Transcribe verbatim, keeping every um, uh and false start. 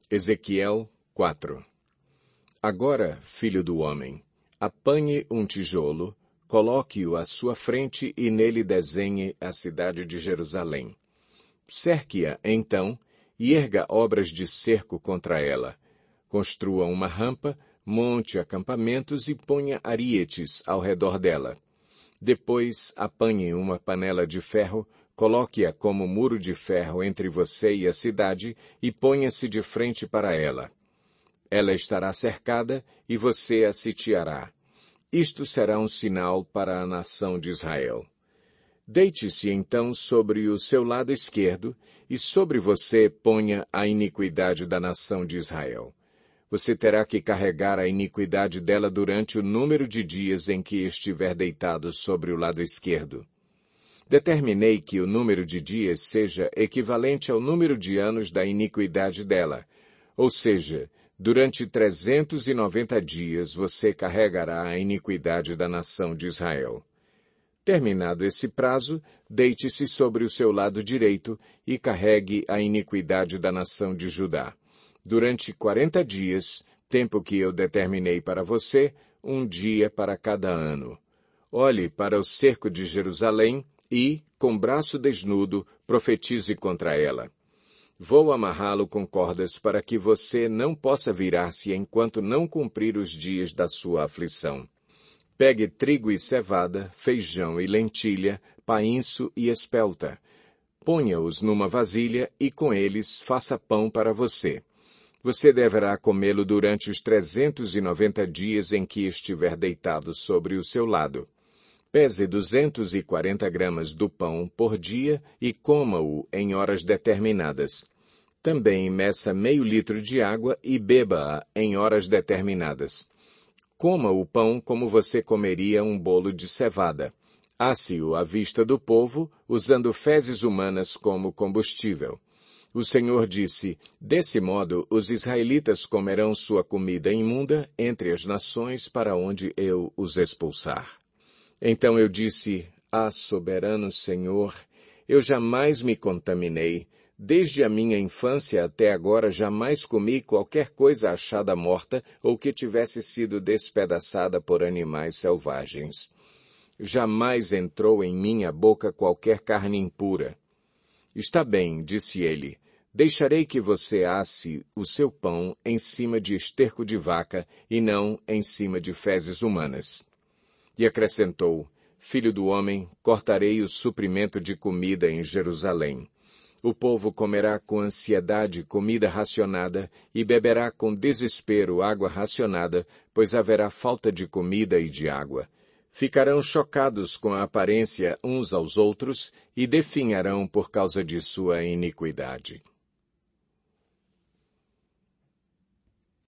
Ezequiel quatro. Agora, filho do homem, apanhe um tijolo, coloque-o à sua frente e nele desenhe a cidade de Jerusalém. Cerque-a, então, e erga obras de cerco contra ela. Construa uma rampa, monte acampamentos e ponha arietes ao redor dela. Depois, apanhe uma panela de ferro, coloque-a como muro de ferro entre você e a cidade e ponha-se de frente para ela. Ela estará cercada e você a sitiará. Isto será um sinal para a nação de Israel. Deite-se então sobre o seu lado esquerdo e sobre você ponha a iniquidade da nação de Israel. Você terá que carregar a iniquidade dela durante o número de dias em que estiver deitado sobre o lado esquerdo. Determinei que o número de dias seja equivalente ao número de anos da iniquidade dela, ou seja, durante trezentos e noventa dias você carregará a iniquidade da nação de Israel. Terminado esse prazo, deite-se sobre o seu lado direito e carregue a iniquidade da nação de Judá. Durante quarenta dias, tempo que eu determinei para você, um dia para cada ano. Olhe para o cerco de Jerusalém e, com braço desnudo, profetize contra ela. Vou amarrá-lo com cordas para que você não possa virar-se enquanto não cumprir os dias da sua aflição. Pegue trigo e cevada, feijão e lentilha, painço e espelta. Ponha-os numa vasilha e com eles faça pão para você. Você deverá comê-lo durante os trezentos e noventa dias em que estiver deitado sobre o seu lado. Pese duzentos e quarenta gramas do pão por dia e coma-o em horas determinadas. Também meça meio litro de água e beba-a em horas determinadas. Coma o pão como você comeria um bolo de cevada. Asse-o à vista do povo, usando fezes humanas como combustível. O Senhor disse, desse modo os israelitas comerão sua comida imunda entre as nações para onde eu os expulsar. Então eu disse, ah, soberano Senhor, eu jamais me contaminei. Desde a minha infância até agora jamais comi qualquer coisa achada morta ou que tivesse sido despedaçada por animais selvagens. Jamais entrou em minha boca qualquer carne impura. Está bem, disse ele, deixarei que você asse o seu pão em cima de esterco de vaca e não em cima de fezes humanas. E acrescentou, filho do homem, cortarei o suprimento de comida em Jerusalém. O povo comerá com ansiedade comida racionada e beberá com desespero água racionada, pois haverá falta de comida e de água. Ficarão chocados com a aparência uns aos outros e definharão por causa de sua iniquidade.